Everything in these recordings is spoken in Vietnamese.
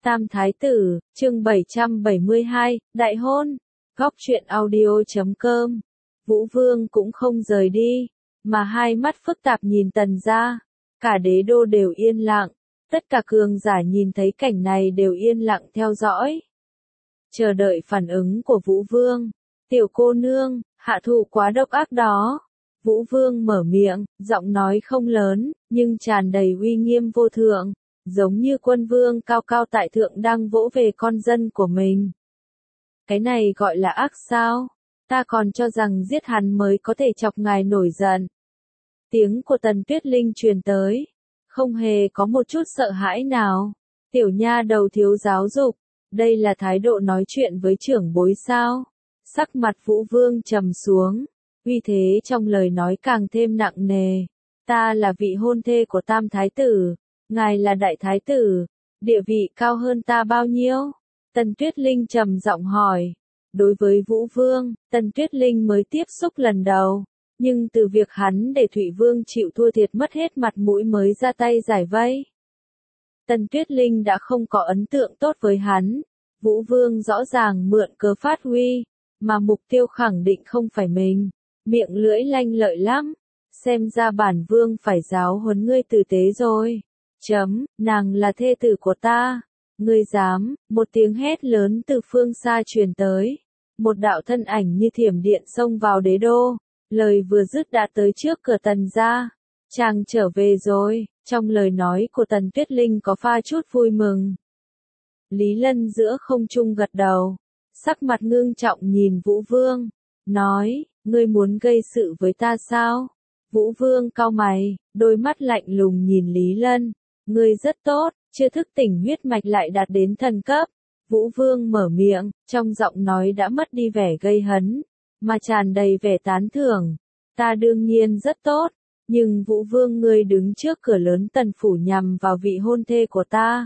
Tam Thái Tử, chương 772, Đại hôn. Góc truyện audio.com. Vũ Vương cũng không rời đi, mà hai mắt phức tạp nhìn Tần gia. Cả đế đô đều yên lặng, tất cả cường giả nhìn thấy cảnh này đều yên lặng theo dõi. Chờ đợi phản ứng của Vũ Vương. Tiểu cô nương, hạ thủ quá độc ác đó. Vũ Vương mở miệng, giọng nói không lớn, nhưng tràn đầy uy nghiêm vô thượng, giống như quân vương cao cao tại thượng đang vỗ về con dân của mình. Cái này gọi là ác sao? Ta còn cho rằng giết hắn mới có thể chọc ngài nổi giận. Tiếng của Tần Tuyết Linh truyền tới, không hề có một chút sợ hãi nào. Tiểu nha đầu thiếu giáo dục, đây là thái độ nói chuyện với trưởng bối sao? Sắc mặt Vũ Vương trầm xuống, uy thế trong lời nói càng thêm nặng nề. Ta là vị hôn thê của Tam Thái Tử, ngài là Đại Thái Tử, địa vị cao hơn ta bao nhiêu? Tần Tuyết Linh trầm giọng hỏi. Đối với Vũ Vương, Tần Tuyết Linh mới tiếp xúc lần đầu, nhưng từ việc hắn để Thụy Vương chịu thua thiệt mất hết mặt mũi mới ra tay giải vây. Tần Tuyết Linh đã không có ấn tượng tốt với hắn. Vũ Vương rõ ràng mượn cớ phát huy, mà mục tiêu khẳng định không phải mình. Miệng lưỡi lanh lợi lắm, xem ra bản vương phải giáo huấn ngươi tử tế rồi. Nàng là thê tử của ta. Ngươi dám? Một tiếng hét lớn từ phương xa truyền tới. Một đạo thân ảnh như thiểm điện xông vào đế đô. Lời vừa dứt đã tới trước cửa Tần gia. Chàng trở về rồi. Trong lời nói của Tần Tuyết Linh có pha chút vui mừng. Lý Lân giữa không trung gật đầu, sắc mặt ngưng trọng nhìn Vũ Vương, nói, ngươi muốn gây sự với ta sao? Vũ Vương cau mày, đôi mắt lạnh lùng nhìn Lý Lân, ngươi rất tốt, chưa thức tỉnh huyết mạch lại đạt đến thần cấp. Vũ Vương mở miệng, trong giọng nói đã mất đi vẻ gây hấn, mà tràn đầy vẻ tán thưởng. Ta đương nhiên rất tốt, nhưng Vũ Vương ngươi đứng trước cửa lớn Tần phủ nhằm vào vị hôn thê của ta.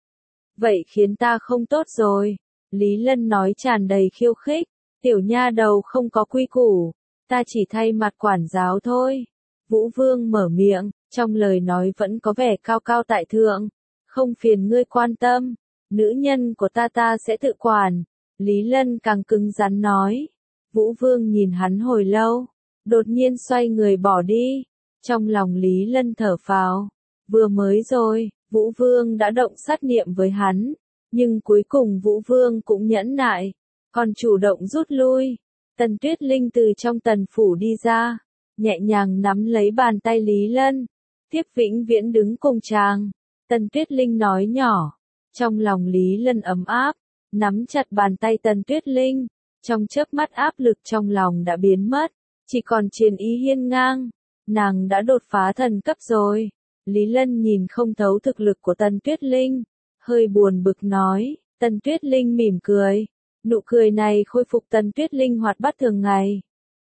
Vậy khiến ta không tốt rồi. Lý Lân nói tràn đầy khiêu khích. Tiểu nha đầu không có quy củ. Ta chỉ thay mặt quản giáo thôi. Vũ Vương mở miệng, trong lời nói vẫn có vẻ cao cao tại thượng. Không phiền ngươi quan tâm. Nữ nhân của ta sẽ tự quản. Lý Lân càng cứng rắn nói. Vũ Vương nhìn hắn hồi lâu. Đột nhiên xoay người bỏ đi. Trong lòng Lý Lân thở phào. Vừa mới rồi. Vũ Vương đã động sát niệm với hắn, nhưng cuối cùng Vũ Vương cũng nhẫn nại, còn chủ động rút lui. Tần Tuyết Linh từ trong Tần phủ đi ra, nhẹ nhàng nắm lấy bàn tay Lý Lân, tiếp vĩnh viễn đứng cùng chàng. Tần Tuyết Linh nói nhỏ, trong lòng Lý Lân ấm áp, nắm chặt bàn tay Tần Tuyết Linh, trong chớp mắt áp lực trong lòng đã biến mất, chỉ còn chiến ý hiên ngang, nàng đã đột phá thần cấp rồi. Lý Lân nhìn không thấu thực lực của Tần Tuyết Linh, hơi buồn bực nói. Tần Tuyết Linh mỉm cười, nụ cười này khôi phục Tần Tuyết Linh hoạt bát thường ngày.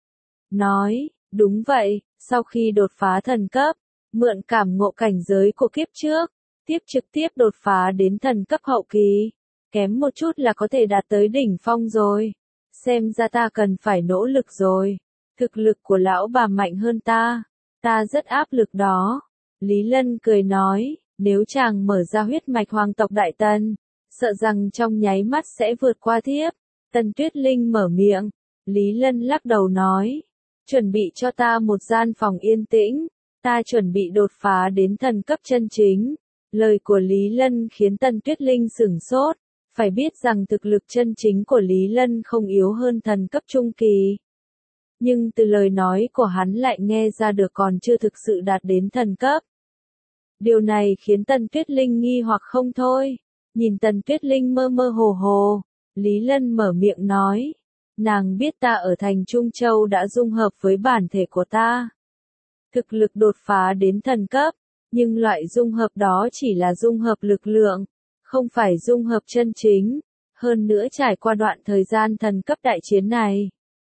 Nói, đúng vậy, sau khi đột phá thần cấp, mượn cảm ngộ cảnh giới của kiếp trước, trực tiếp đột phá đến thần cấp hậu kỳ, kém một chút là có thể đạt tới đỉnh phong rồi. Xem ra ta cần phải nỗ lực rồi, thực lực của lão bà mạnh hơn ta rất áp lực đó. Lý Lân cười nói, nếu chàng mở ra huyết mạch hoàng tộc Đại Tần, sợ rằng trong nháy mắt sẽ vượt qua thiếp. Tần Tuyết Linh mở miệng, Lý Lân lắc đầu nói, chuẩn bị cho ta một gian phòng yên tĩnh, ta chuẩn bị đột phá đến thần cấp chân chính. Lời của Lý Lân khiến Tần Tuyết Linh sửng sốt, phải biết rằng thực lực chân chính của Lý Lân không yếu hơn thần cấp trung kỳ. Nhưng từ lời nói của hắn lại nghe ra được còn chưa thực sự đạt đến thần cấp. Điều này khiến Tần Tuyết Linh nghi hoặc không thôi. Nhìn Tần Tuyết Linh mơ mơ hồ hồ, Lý Lân mở miệng nói. Nàng biết ta ở thành Trung Châu đã dung hợp với bản thể của ta. Thực lực đột phá đến thần cấp, nhưng loại dung hợp đó chỉ là dung hợp lực lượng, không phải dung hợp chân chính. Hơn nữa trải qua đoạn thời gian thần cấp đại chiến này,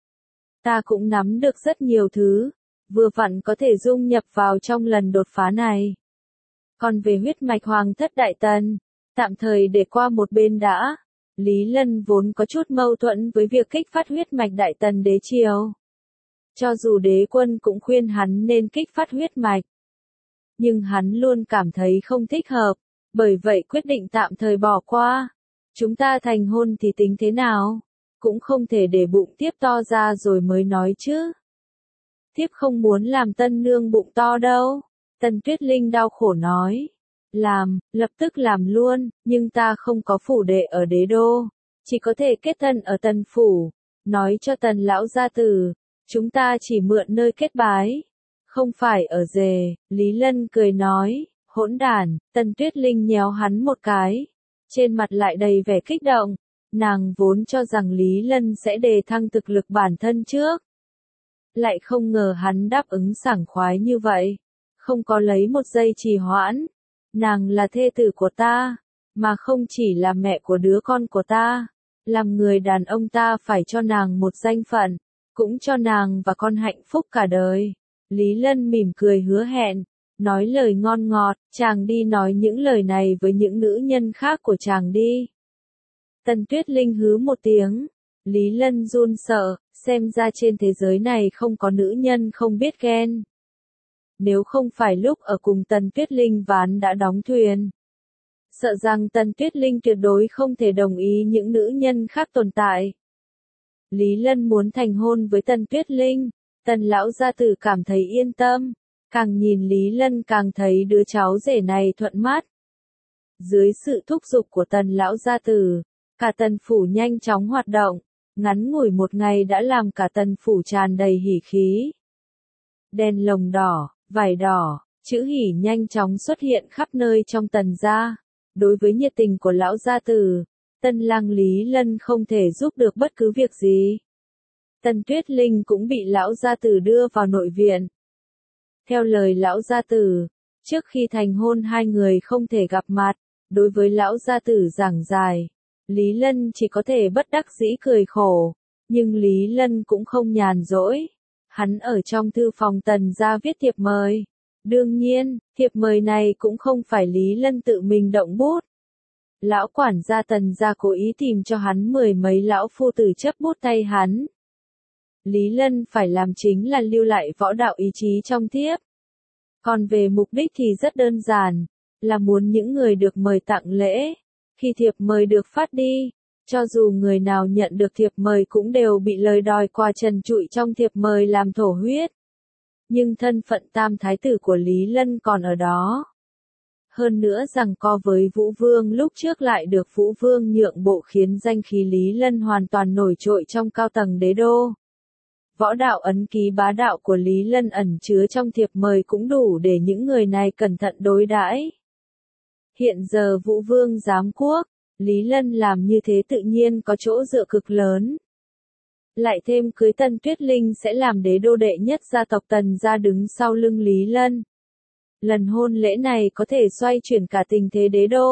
ta cũng nắm được rất nhiều thứ, vừa vặn có thể dung nhập vào trong lần đột phá này. Còn về huyết mạch hoàng thất Đại Tần, tạm thời để qua một bên đã. Lý Lân vốn có chút mâu thuẫn với việc kích phát huyết mạch Đại Tần đế triều. Cho dù đế quân cũng khuyên hắn nên kích phát huyết mạch, nhưng hắn luôn cảm thấy không thích hợp, Bởi vậy quyết định tạm thời bỏ qua. Chúng ta thành hôn thì tính thế nào? Cũng không thể để bụng tiếp to ra rồi mới nói chứ. Thiếp không muốn làm tân nương bụng to đâu. Tần Tuyết Linh đau khổ nói. Làm, lập tức làm luôn, nhưng ta không có phủ đệ ở đế đô. Chỉ có thể kết thân ở Tần phủ. Nói cho Tần lão gia tử, chúng ta chỉ mượn nơi kết bái. Không phải ở rề, Lý Lân cười nói, hỗn đản. Tần Tuyết Linh nhéo hắn một cái. Trên mặt lại đầy vẻ kích động. Nàng vốn cho rằng Lý Lân sẽ đề thăng thực lực bản thân trước. Lại không ngờ hắn đáp ứng sảng khoái như vậy. Không có lấy một giây trì hoãn. Nàng là thê tử của ta, mà không chỉ là mẹ của đứa con của ta. Làm người đàn ông ta phải cho nàng một danh phận, cũng cho nàng và con hạnh phúc cả đời. Lý Lân mỉm cười hứa hẹn, nói lời ngon ngọt, chàng đi nói những lời này với những nữ nhân khác của chàng đi. Tần Tuyết Linh hứ một tiếng, Lý Lân run sợ, xem ra trên thế giới này không có nữ nhân không biết ghen. Nếu không phải lúc ở cùng Tần Tuyết Linh ván đã đóng thuyền. Sợ rằng Tần Tuyết Linh tuyệt đối không thể đồng ý những nữ nhân khác tồn tại. Lý Lân muốn thành hôn với Tần Tuyết Linh, Tần lão gia tử cảm thấy yên tâm, càng nhìn Lý Lân càng thấy đứa cháu rể này thuận mắt. Dưới sự thúc giục của Tần lão gia tử, cả Tần phủ nhanh chóng hoạt động, ngắn ngủi một ngày đã làm cả Tần phủ tràn đầy hỉ khí. Đèn lồng đỏ, vải đỏ, chữ hỉ nhanh chóng xuất hiện khắp nơi trong Tần gia. Đối với nhiệt tình của lão gia tử, Tân lang Lý Lân không thể giúp được bất cứ việc gì. Tần Tuyết Linh cũng bị lão gia tử đưa vào nội viện. Theo lời lão gia tử, trước khi thành hôn hai người không thể gặp mặt, đối với lão gia tử giảng giải, Lý Lân chỉ có thể bất đắc dĩ cười khổ, nhưng Lý Lân cũng không nhàn rỗi. Hắn ở trong thư phòng Tần gia viết thiệp mời. Đương nhiên, thiệp mời này cũng không phải Lý Lân tự mình động bút. Lão quản gia Tần gia cố ý tìm cho hắn mười mấy lão phu tử chấp bút tay hắn. Lý Lân phải làm chính là lưu lại võ đạo ý chí trong thiếp. Còn về mục đích thì rất đơn giản, là muốn những người được mời tặng lễ. Khi thiệp mời được phát đi, cho dù người nào nhận được thiệp mời cũng đều bị lời đòi quà trần trụi trong thiệp mời làm thổ huyết. Nhưng thân phận tam thái tử của Lý Lân còn ở đó. Hơn nữa giằng co với Vũ Vương lúc trước lại được Vũ Vương nhượng bộ khiến danh khí Lý Lân hoàn toàn nổi trội trong cao tầng đế đô. Võ đạo ấn ký bá đạo của Lý Lân ẩn chứa trong thiệp mời cũng đủ để những người này cẩn thận đối đãi. Hiện giờ Vũ Vương giám quốc, Lý Lân làm như thế tự nhiên có chỗ dựa cực lớn. Lại thêm cưới Tần Tuyết Linh sẽ làm đế đô đệ nhất gia tộc Tần gia đứng sau lưng Lý Lân. Lần hôn lễ này có thể xoay chuyển cả tình thế đế đô.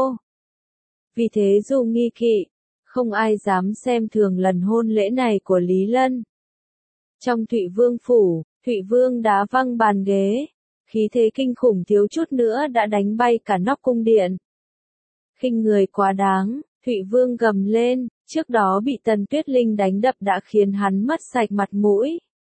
Vì thế dù nghi kỵ, không ai dám xem thường lần hôn lễ này của Lý Lân. Trong Thụy Vương phủ, Thụy Vương đá văng bàn ghế, khí thế kinh khủng thiếu chút nữa đã đánh bay cả nóc cung điện. Khinh người quá đáng, Thụy Vương gầm lên, trước đó bị Tần Tuyết Linh đánh đập đã khiến hắn mất sạch mặt mũi.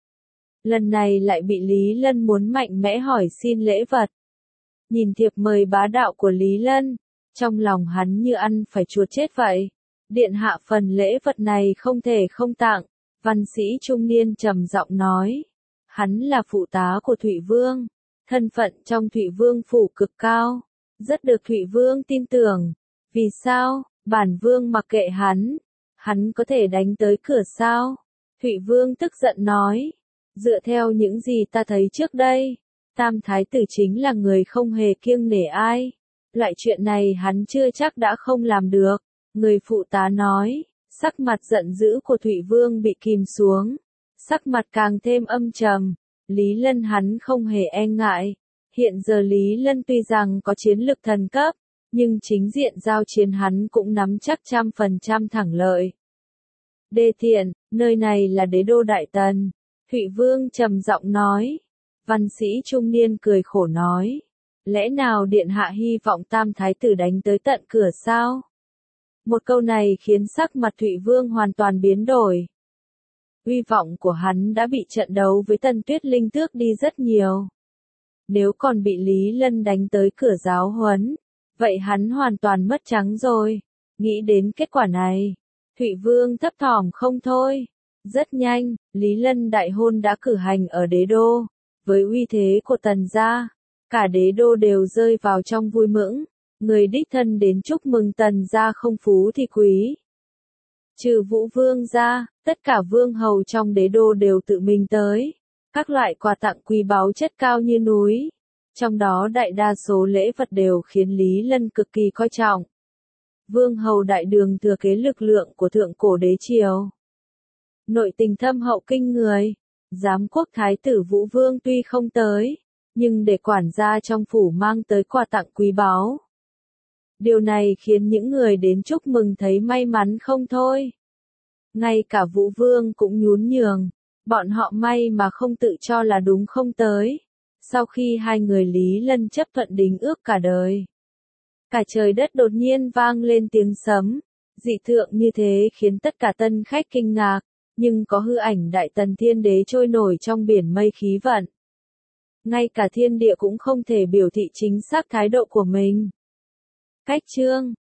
Lần này lại bị Lý Lân muốn mạnh mẽ hỏi xin lễ vật. Nhìn thiệp mời bá đạo của Lý Lân, trong lòng hắn như ăn phải chuột chết vậy. Điện hạ phần lễ vật này không thể không tặng, văn sĩ trung niên trầm giọng nói. Hắn là phụ tá của Thụy Vương, thân phận trong Thụy Vương phủ cực cao, rất được Thụy Vương tin tưởng. Vì sao, bản vương mặc kệ hắn có thể đánh tới cửa sao? Thụy Vương tức giận nói, dựa theo những gì ta thấy trước đây, tam thái tử chính là người không hề kiêng nể ai. Loại chuyện này hắn chưa chắc đã không làm được. Người phụ tá nói, sắc mặt giận dữ của Thụy Vương bị kìm xuống. Sắc mặt càng thêm âm trầm. Lý Lân hắn không hề e ngại. Hiện giờ Lý Lân tuy rằng có chiến lực thần cấp, nhưng chính diện giao chiến hắn cũng nắm chắc 100% thắng lợi. Đê tiện, nơi này là đế đô Đại Tần. Thụy Vương trầm giọng nói. Văn sĩ trung niên cười khổ nói. Lẽ nào điện hạ hy vọng tam thái tử đánh tới tận cửa sao? Một câu này khiến sắc mặt Thụy Vương hoàn toàn biến đổi. Uy vọng của hắn đã bị trận đấu với Tần Tuyết Linh tước đi rất nhiều. Nếu còn bị Lý Lân đánh tới cửa giáo huấn, Vậy hắn hoàn toàn mất trắng rồi. Nghĩ đến kết quả này, Thụy Vương thấp thỏm không thôi. Rất nhanh, Lý Lân đại hôn đã cử hành ở đế đô. Với uy thế của Tần gia, cả đế đô đều rơi vào trong vui mừng. Người đích thân đến chúc mừng Tần gia không phú thì quý. Trừ Vũ Vương ra, tất cả vương hầu trong đế đô đều tự mình tới. Các loại quà tặng quý báu chất cao như núi. Trong đó đại đa số lễ vật đều khiến Lý Lân cực kỳ coi trọng. Vương hầu đại đường thừa kế lực lượng của thượng cổ đế triều. Nội tình thâm hậu kinh người. Giám quốc thái tử Vũ Vương tuy không tới, nhưng để quản gia trong phủ mang tới quà tặng quý báu. Điều này khiến những người đến chúc mừng thấy may mắn không thôi. Ngay cả Vũ Vương cũng nhún nhường. Bọn họ may mà không tự cho là đúng không tới. Sau khi hai người Lý Lân chấp thuận đính ước cả đời, cả trời đất đột nhiên vang lên tiếng sấm. Dị tượng như thế khiến tất cả tân khách kinh ngạc, nhưng có hư ảnh Đại Tần Thiên Đế trôi nổi trong biển mây khí vận. Ngay cả thiên địa cũng không thể biểu thị chính xác thái độ của mình. Cách chương